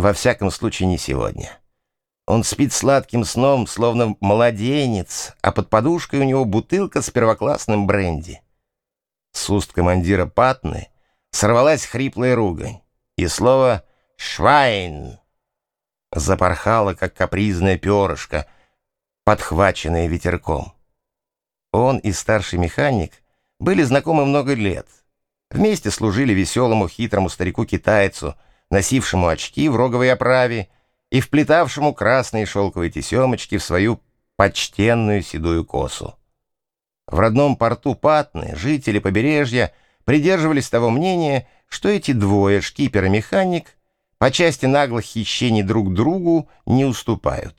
Во всяком случае, не сегодня. Он спит сладким сном, словно младенец, а под подушкой у него бутылка с первоклассным бренди. С уст командира Патны сорвалась хриплая ругань, и слово «швайн» запорхало, как капризное перышко, подхваченное ветерком. Он и старший механик были знакомы много лет. Вместе служили веселому, хитрому старику-китайцу, носившему очки в роговой оправе и вплетавшему красные шелковые тесемочки в свою почтенную седую косу. В родном порту Патны жители побережья придерживались того мнения, что эти двое, шкипер и механик, по части наглых хищений друг другу не уступают.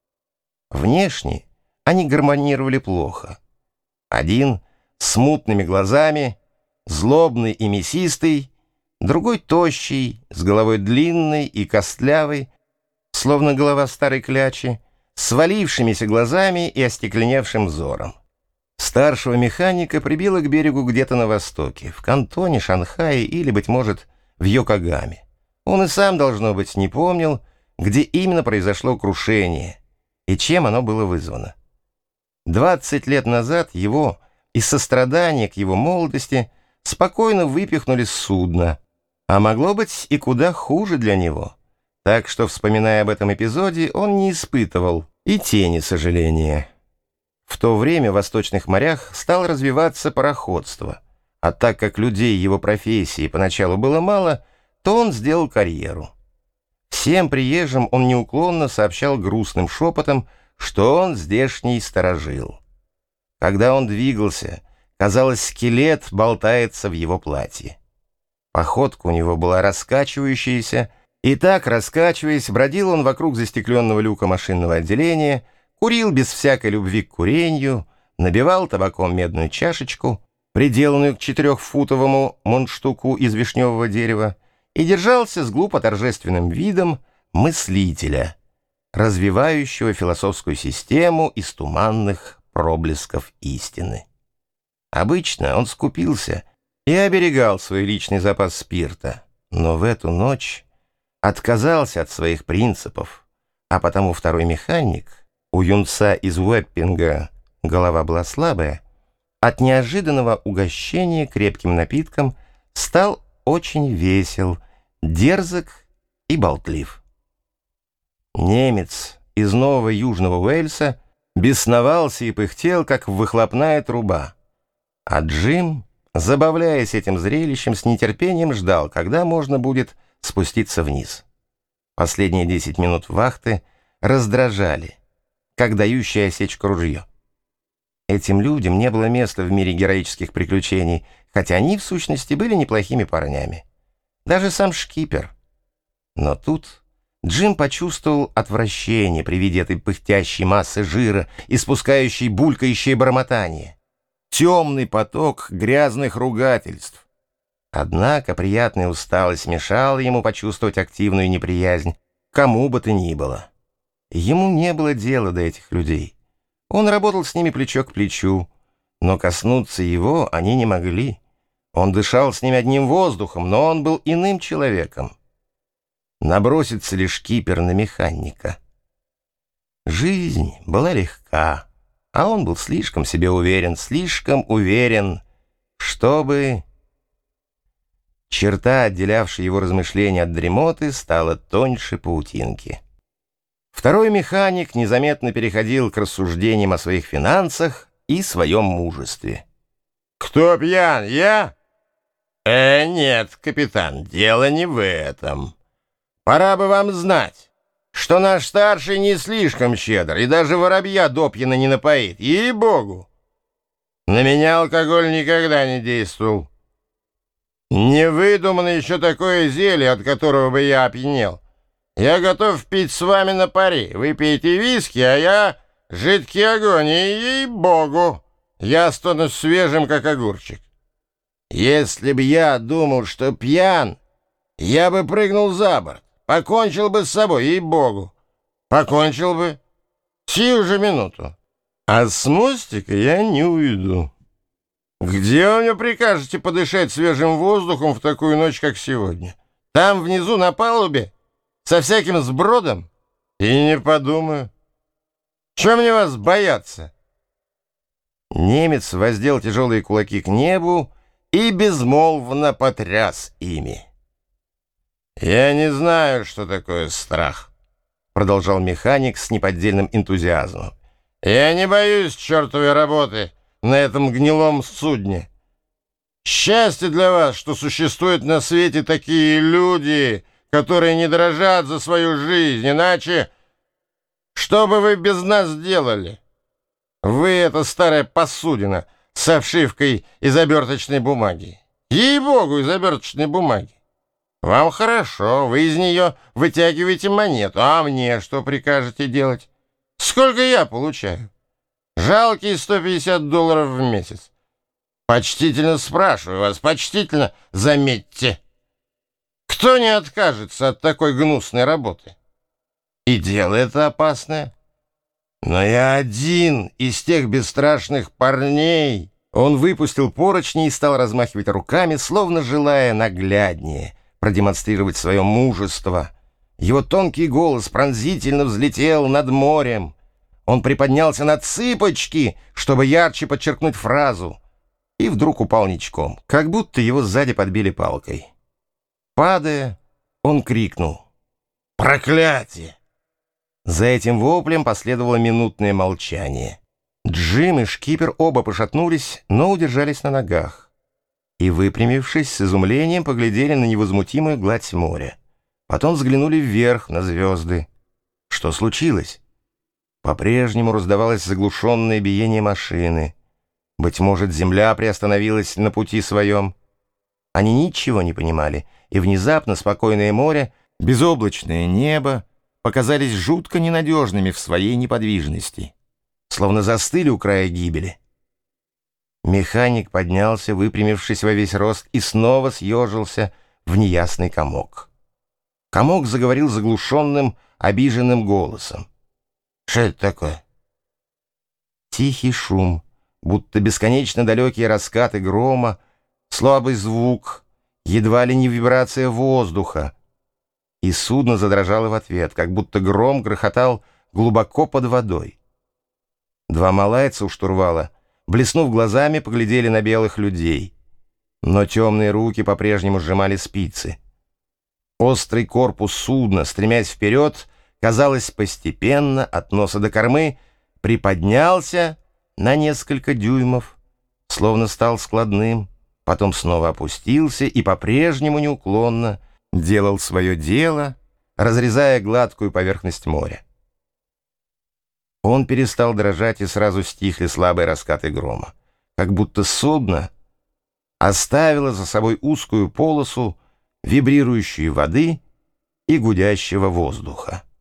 Внешне они гармонировали плохо. Один с мутными глазами, злобный и мясистый, другой тощий, с головой длинной и костлявой, словно голова старой клячи, с свалившимися глазами и остекленевшим взором. Старшего механика прибило к берегу где-то на востоке, в Кантоне, Шанхае или, быть может, в Йокогаме. Он и сам, должно быть, не помнил, где именно произошло крушение и чем оно было вызвано. 20 лет назад его, из сострадания к его молодости, спокойно выпихнули с судна, а могло быть и куда хуже для него. Так что, вспоминая об этом эпизоде, он не испытывал и тени сожаления. В то время в восточных морях стало развиваться пароходство, а так как людей его профессии поначалу было мало, то он сделал карьеру. Всем приезжим он неуклонно сообщал грустным шепотом, что он здешний сторожил. Когда он двигался, казалось, скелет болтается в его платье. Походка у него была раскачивающаяся, и так, раскачиваясь, бродил он вокруг застекленного люка машинного отделения, курил без всякой любви к курению, набивал табаком медную чашечку, приделанную к 4-футовому мундштуку из вишневого дерева, и держался с глупо торжественным видом мыслителя, развивающего философскую систему из туманных проблесков истины. Обычно он скупился и оберегал свой личный запас спирта, но в эту ночь отказался от своих принципов, а потому второй механик, у юнца из Уэппинга голова была слабая, от неожиданного угощения крепким напитком стал очень весел, дерзок и болтлив. Немец из Нового Южного Уэльса бесновался и пыхтел, как выхлопная труба, а Джим, забавляясь этим зрелищем, с нетерпением ждал, когда можно будет спуститься вниз. Последние 10 минут вахты раздражали, как дающее осечку ружье. Этим людям не было места в мире героических приключений, хотя они, в сущности, были неплохими парнями. Даже сам шкипер. Но тут Джим почувствовал отвращение при виде этой пыхтящей массы жира, испускающей булькающее бормотание. Темный поток грязных ругательств. Однако приятная усталость мешала ему почувствовать активную неприязнь к кому бы то ни было. Ему не было дела до этих людей. Он работал с ними плечо к плечу, но коснуться его они не могли. Он дышал с ними одним воздухом, но он был иным человеком. Набросится ли шкипер на механика? Жизнь была легка, а он был слишком себе уверен, чтобы... Черта, отделявшая его размышления от дремоты, стала тоньше паутинки. Второй механик незаметно переходил к рассуждениям о своих финансах и своем мужестве. «Кто пьян, я?» Нет, капитан, дело не в этом. Пора бы вам знать, что наш старший не слишком щедр и даже воробья допьяно не напоит, ей-богу. На меня алкоголь никогда не действовал. Не выдумано еще такое зелье, от которого бы я опьянел. Я готов пить с вами на пари. Вы пьете виски, а я жидкий огонь, и ей-богу, я стану свежим, как огурчик. Если б я думал, что пьян, я бы прыгнул за борт, покончил бы с собой, ей-богу. Покончил бы сию же минуту. А с мостика я не уйду. Где вы мне прикажете подышать свежим воздухом в такую ночь, как сегодня? Там внизу на палубе? со всяким сбродом? И не подумаю. Чего мне вас бояться? Немец воздел тяжелые кулаки к небу и безмолвно потряс ими. «Я не знаю, что такое страх», — продолжал механик с неподдельным энтузиазмом. «Я не боюсь чертовой работы на этом гнилом судне. Счастье для вас, что существуют на свете такие люди, которые не дрожат за свою жизнь, иначе что бы вы без нас делали? Вы — это старая посудина с обшивкой из оберточной бумаги. Ей-богу, из оберточной бумаги. Вам хорошо, вы из нее вытягиваете монету, а мне что прикажете делать? Сколько я получаю? Жалкие $150 в месяц. Почтительно спрашиваю вас, почтительно, заметьте. Кто не откажется от такой гнусной работы? И дело это опасное. Но я один из тех бесстрашных парней. Он выпустил поручни и стал размахивать руками, словно желая нагляднее продемонстрировать свое мужество. Его тонкий голос пронзительно взлетел над морем. Он приподнялся на цыпочки, чтобы ярче подчеркнуть фразу, и вдруг упал ничком, как будто его сзади подбили палкой. Падая, он крикнул: «Проклятие!» За этим воплем последовало минутное молчание. Джим и шкипер оба пошатнулись, но удержались на ногах. И, выпрямившись, с изумлением поглядели на невозмутимую гладь моря. Потом взглянули вверх на звезды. Что случилось? По-прежнему раздавалось заглушенное биение машины. Быть может, земля приостановилась на пути своем. Они ничего не понимали, и внезапно спокойное море, безоблачное небо показались жутко ненадежными в своей неподвижности, словно застыли у края гибели. Механик поднялся, выпрямившись во весь рост, и снова съежился в неясный комок. Комок заговорил заглушенным, обиженным голосом. «Что это такое?» Тихий шум, будто бесконечно далекие раскаты грома, слабый звук, едва ли не вибрация воздуха. И судно задрожало в ответ, как будто гром грохотал глубоко под водой. Два малайца у штурвала, блеснув глазами, поглядели на белых людей. Но темные руки по-прежнему сжимали спицы. Острый корпус судна, стремясь вперед, казалось, постепенно от носа до кормы приподнялся на несколько дюймов, словно стал складным, потом снова опустился и по-прежнему неуклонно делал свое дело, разрезая гладкую поверхность моря. Он перестал дрожать, и сразу стихли слабые раскаты грома, как будто судно оставило за собой узкую полосу вибрирующей воды и гудящего воздуха.